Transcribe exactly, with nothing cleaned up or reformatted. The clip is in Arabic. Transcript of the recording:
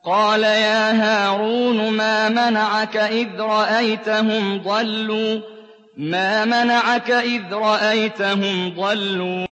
قَالَ يَا هَارُونُ مَا مَنَعَكَ إِذْ رَأَيْتَهُمْ ضَلُّوا